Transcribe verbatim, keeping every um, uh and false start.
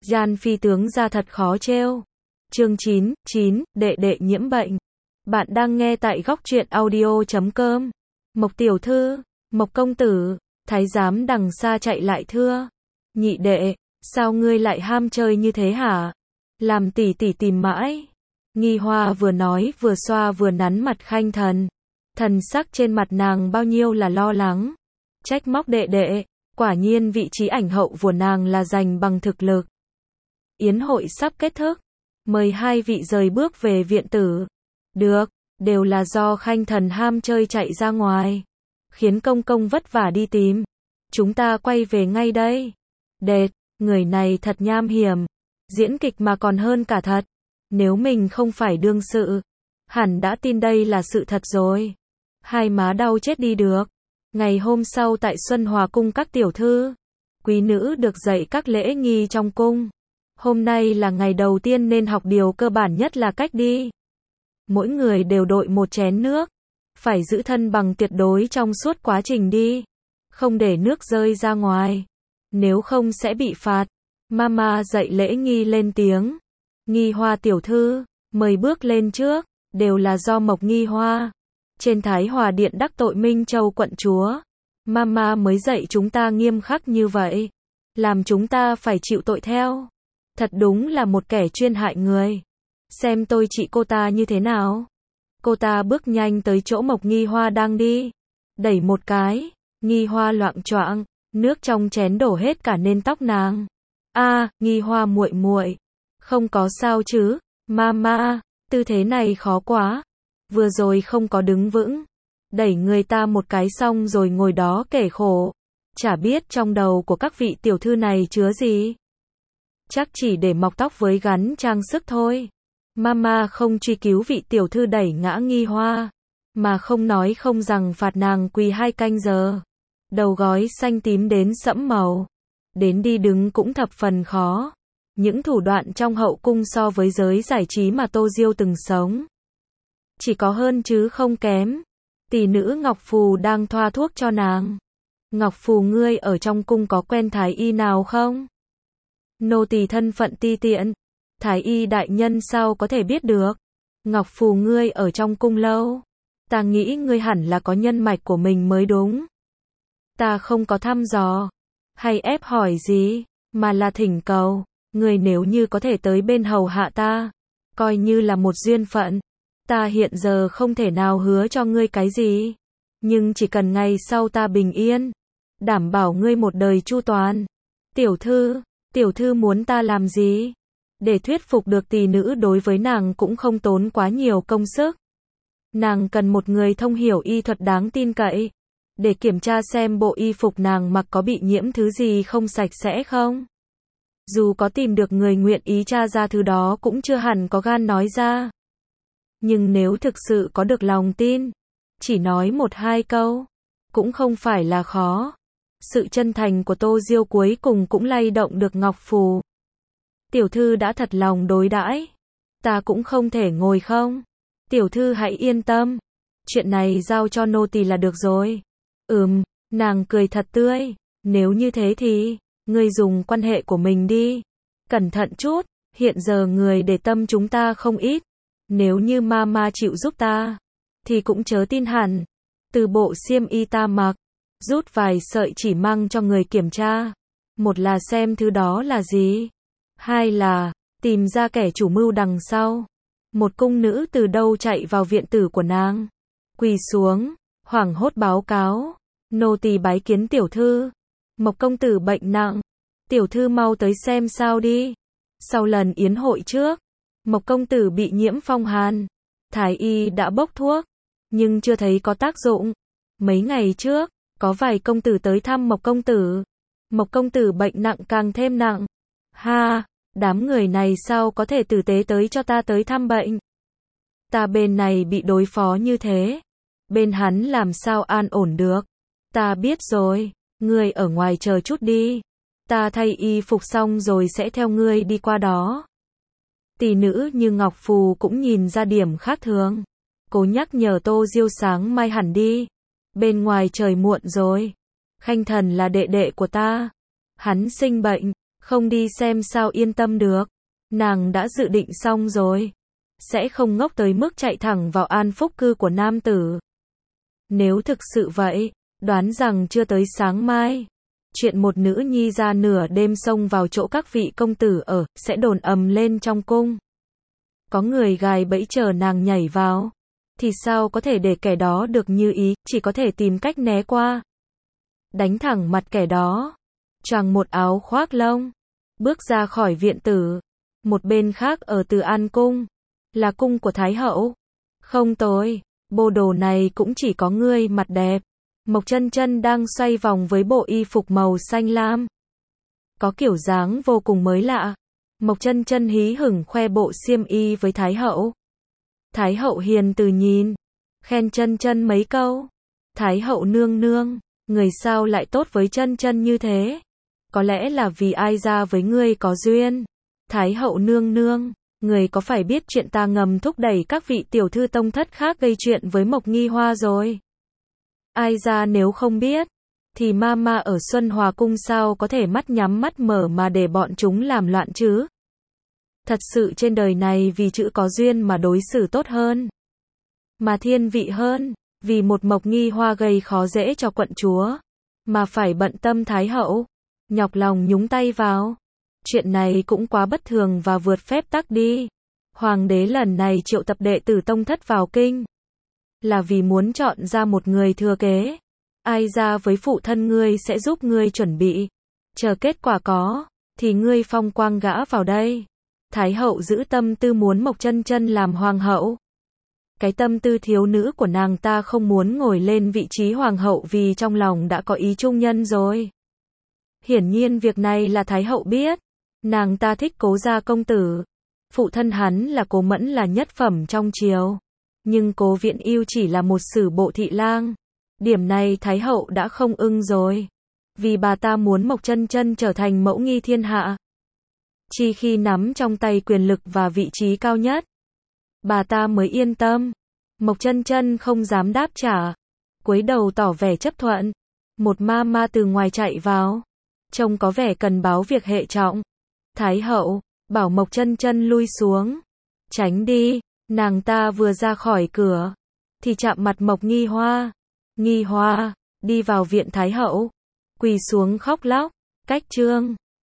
Gian phi tướng ra thật khó trêu. Chương chín, chín, đệ đệ nhiễm bệnh. Bạn đang nghe tại góc truyện audio chấm com. Mộc tiểu thư, Mộc công tử, thái giám đằng xa chạy lại thưa. Nhị đệ, sao ngươi lại ham chơi như thế hả? Làm tỷ tỷ tìm mãi. Nghi Hoa vừa nói vừa xoa vừa nắn mặt Khanh Thần. Thần sắc trên mặt nàng bao nhiêu là lo lắng. Trách móc đệ đệ, quả nhiên vị trí ảnh hậu của nàng là giành bằng thực lực. Yến hội sắp kết thúc, mời hai vị rời bước về viện tử. Được, đều là do Khanh Thần ham chơi chạy ra ngoài, khiến công công vất vả đi tìm. Chúng ta quay về ngay đây. Đệt, người này thật nham hiểm, diễn kịch mà còn hơn cả thật. Nếu mình không phải đương sự, hẳn đã tin đây là sự thật rồi. Hai má đau chết đi được. Ngày hôm sau tại Xuân Hòa cung các tiểu thư, quý nữ được dạy các lễ nghi trong cung. Hôm nay là ngày đầu tiên nên học điều cơ bản nhất là cách đi. Mỗi người đều đội một chén nước, phải giữ thân bằng tuyệt đối trong suốt quá trình đi, không để nước rơi ra ngoài, nếu không sẽ bị phạt. Mama dạy lễ nghi lên tiếng. Nghi Hoa tiểu thư, mời bước lên trước, đều là do Mộc Nghi Hoa. Trên Thái Hòa điện đắc tội Minh Châu quận chúa, Mama mới dạy chúng ta nghiêm khắc như vậy, làm chúng ta phải chịu tội theo. Thật đúng là một kẻ chuyên hại người. Xem tôi trị cô ta như thế nào. Cô ta bước nhanh tới chỗ Mộc Nghi Hoa đang đi, đẩy một cái, Nghi Hoa loạng choạng, nước trong chén đổ hết cả nên tóc nàng. A, à, Nghi Hoa muội muội, không có sao chứ? Mama, tư thế này khó quá. Vừa rồi không có đứng vững, đẩy người ta một cái xong rồi ngồi đó kể khổ. Chả biết trong đầu của các vị tiểu thư này chứa gì. Chắc chỉ để mọc tóc với gắn trang sức thôi. Mama không truy cứu vị tiểu thư đẩy ngã Nghi Hoa, mà không nói không rằng phạt nàng quỳ hai canh giờ. Đầu gói xanh tím đến sẫm màu. Đến đi đứng cũng thập phần khó. Những thủ đoạn trong hậu cung so với giới giải trí mà Tô Diêu từng sống, chỉ có hơn chứ không kém. Tỷ nữ Ngọc Phù đang thoa thuốc cho nàng. Ngọc Phù, ngươi ở trong cung có quen thái y nào không? Nô tỳ thân phận ti tiện, thái y đại nhân sao có thể biết được? Ngọc Phù, ngươi ở trong cung lâu, ta nghĩ ngươi hẳn là có nhân mạch của mình mới đúng. Ta không có thăm dò hay ép hỏi gì, mà là thỉnh cầu. Ngươi nếu như có thể tới bên hầu hạ ta, coi như là một duyên phận. Ta hiện giờ không thể nào hứa cho ngươi cái gì, nhưng chỉ cần ngày sau ta bình yên, đảm bảo ngươi một đời chu toàn. Tiểu thư, tiểu thư muốn ta làm gì? Để thuyết phục được tỷ nữ đối với nàng cũng không tốn quá nhiều công sức. Nàng cần một người thông hiểu y thuật đáng tin cậy, để kiểm tra xem bộ y phục nàng mặc có bị nhiễm thứ gì không sạch sẽ không. Dù có tìm được người nguyện ý tra ra thứ đó cũng chưa hẳn có gan nói ra. Nhưng nếu thực sự có được lòng tin, chỉ nói một hai câu, cũng không phải là khó. Sự chân thành của Tô Diêu cuối cùng cũng lay động được Ngọc Phù. Tiểu thư đã thật lòng đối đãi, ta cũng không thể ngồi không. Tiểu thư hãy yên tâm, chuyện này giao cho nô tỳ là được rồi. Ừm, nàng cười thật tươi, nếu như thế thì, ngươi dùng quan hệ của mình đi. Cẩn thận chút, hiện giờ người để tâm chúng ta không ít. Nếu như Mama chịu giúp ta, thì cũng chớ tin hẳn. Từ bộ xiêm y ta mặc, rút vài sợi chỉ mang cho người kiểm tra. Một là xem thứ đó là gì. Hai là, tìm ra kẻ chủ mưu đằng sau. Một cung nữ từ đâu chạy vào viện tử của nàng. Quỳ xuống, hoảng hốt báo cáo. Nô tỳ bái kiến tiểu thư. Mộc công tử bệnh nặng. Tiểu thư mau tới xem sao đi. Sau lần yến hội trước, Mộc công tử bị nhiễm phong hàn. Thái y đã bốc thuốc, nhưng chưa thấy có tác dụng. Mấy ngày trước, có vài công tử tới thăm Mộc công tử. Mộc công tử bệnh nặng càng thêm nặng. Ha, đám người này sao có thể tử tế tới cho ta tới thăm bệnh. Ta bên này bị đối phó như thế, bên hắn làm sao an ổn được. Ta biết rồi, ngươi ở ngoài chờ chút đi. Ta thay y phục xong rồi sẽ theo ngươi đi qua đó. Tỷ nữ như Ngọc Phù cũng nhìn ra điểm khác thường, cố nhắc nhở Tô Diêu sáng mai hẳn đi. Bên ngoài trời muộn rồi. Khanh Thần là đệ đệ của ta, hắn sinh bệnh, Không đi xem sao yên tâm được. Nàng đã dự định xong rồi. Sẽ không ngốc tới mức chạy thẳng vào an phúc cư của nam tử. Nếu thực sự vậy, đoán rằng chưa tới sáng mai, chuyện một nữ nhi ra nửa đêm xông vào chỗ các vị công tử ở, sẽ đồn ầm lên trong cung. Có người gài bẫy chờ nàng nhảy vào. Thì sao có thể để kẻ đó được như ý, chỉ có thể tìm cách né qua. Đánh thẳng mặt kẻ đó. Choàng một áo khoác lông. Bước ra khỏi viện tử. Một bên khác ở Từ An Cung. Là cung của Thái Hậu. Không tồi. Bộ đồ này cũng chỉ có ngươi mặt đẹp. Mộc Chân Chân đang xoay vòng với bộ y phục màu xanh lam. Có kiểu dáng vô cùng mới lạ. Mộc Chân Chân hí hửng khoe bộ xiêm y với Thái Hậu. Thái Hậu hiền từ nhìn. Khen Chân Chân mấy câu. Thái Hậu nương nương. Người sao lại tốt với Chân Chân như thế? Có lẽ là vì ai ra với ngươi có duyên. Thái Hậu nương nương. Người có phải biết chuyện ta ngầm thúc đẩy các vị tiểu thư tông thất khác gây chuyện với Mộc Nghi Hoa rồi? Ai ra nếu không biết, thì mama ở Xuân Hòa Cung sao có thể mắt nhắm mắt mở mà để bọn chúng làm loạn chứ? Thật sự trên đời này vì chữ có duyên mà đối xử tốt hơn. Mà thiên vị hơn, vì một Mộc Nghi Hoa gây khó dễ cho quận chúa. Mà phải bận tâm Thái Hậu. Nhọc lòng nhúng tay vào. Chuyện này cũng quá bất thường và vượt phép tắc đi. Hoàng đế lần này triệu tập đệ tử tông thất vào kinh. Là vì muốn chọn ra một người thừa kế. Ai ra với phụ thân ngươi sẽ giúp ngươi chuẩn bị. Chờ kết quả có, thì ngươi phong quang gã vào đây. Thái Hậu giữ tâm tư muốn Mộc Chân Chân làm hoàng hậu. Cái tâm tư thiếu nữ của nàng ta không muốn ngồi lên vị trí hoàng hậu vì trong lòng đã có ý trung nhân rồi. Hiển nhiên việc này là Thái Hậu biết. Nàng ta thích Cố gia công tử. Phụ thân hắn là Cố Mẫn là nhất phẩm trong triều. Nhưng Cố Viện Yêu chỉ là một sử bộ thị lang. Điểm này Thái Hậu đã không ưng rồi. Vì bà ta muốn Mộc Chân Chân trở thành mẫu nghi thiên hạ. Chỉ khi nắm trong tay quyền lực và vị trí cao nhất, bà ta mới yên tâm. Mộc Chân Chân không dám đáp trả. Cúi đầu tỏ vẻ chấp thuận. Một ma ma từ ngoài chạy vào. Trông có vẻ cần báo việc hệ trọng. Thái Hậu bảo Mộc Chân Chân lui xuống. Tránh đi. Nàng ta vừa ra khỏi cửa thì chạm mặt Mộc Nghi Hoa. Nghi Hoa đi vào viện Thái Hậu, quỳ xuống khóc lóc. Cách trương